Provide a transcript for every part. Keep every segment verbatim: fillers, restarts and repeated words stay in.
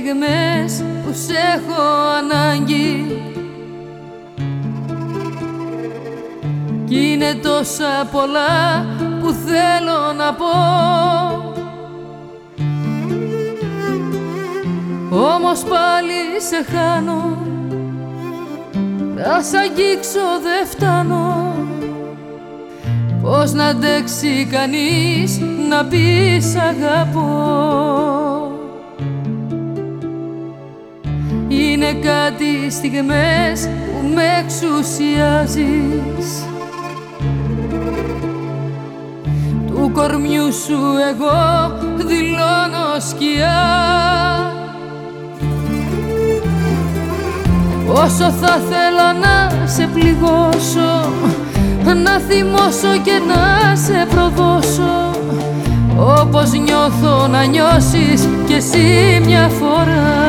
στιγμές που σ' έχω ανάγκη κι είναι τόσα πολλά που θέλω να πω, όμως πάλι σε χάνω, θα σ' αγγίξω δε φτάνω. Πώς να αντέξει κανείς να πει σ' αγαπώ? Είναι κάτι στιγμές που με εξουσιάζεις, του κορμιού σου εγώ δηλώνω σκιά. Όσο θα θέλα να σε πληγώσω, να θυμώσω και να σε προδώσω, όπως νιώθω να νιώσεις κι εσύ μια φορά.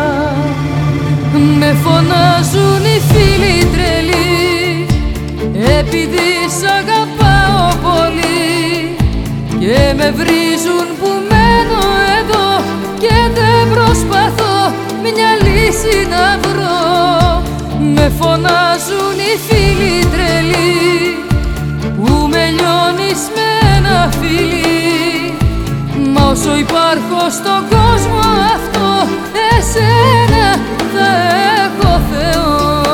Με φωνάζουν οι φίλοι τρελοί, επειδή σ' αγαπάω πολύ, και με βρίζουν που μένω εδώ και δεν προσπαθώ μια λύση να βρω. Με φωνάζουν οι φίλοι τρελοί, που με λιώνεις με ένα φιλί, μα όσο υπάρχω στον κόσμο αυτό, εσένα θα έχω Θεό.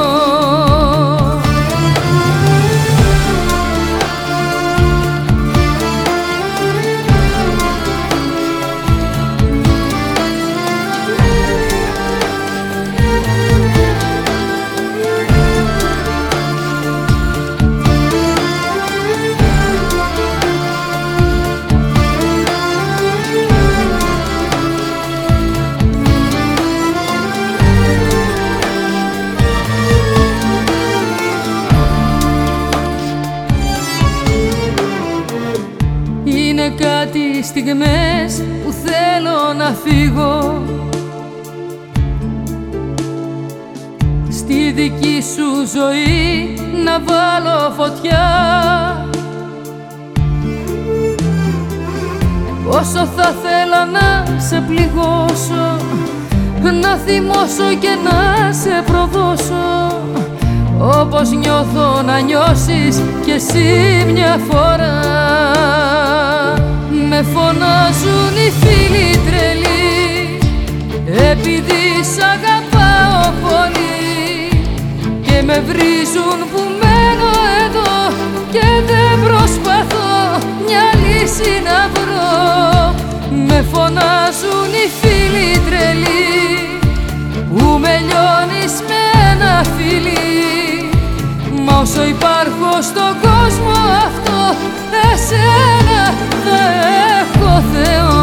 Είναι κάτι στιγμές που θέλω να φύγω, στη δική σου ζωή να βάλω φωτιά. Όσο θα θέλα να σε πληγώσω, να θυμώσω και να σε προδώσω, όπως νιώθω να νιώσεις κι εσύ μια φορά. Με φωνάζουν οι φίλοι τρελοί, επειδή σ' αγαπάω πολύ, και με βρίζουν που μένω εδώ και δεν προσπαθώ μια λύση να βρω. Με φωνάζουν οι φίλοι τρελοί, που με λιώνεις με ένα φιλί, μα όσο υπάρχω στον κόσμο αυτό, εσένα θα έχω Θεό.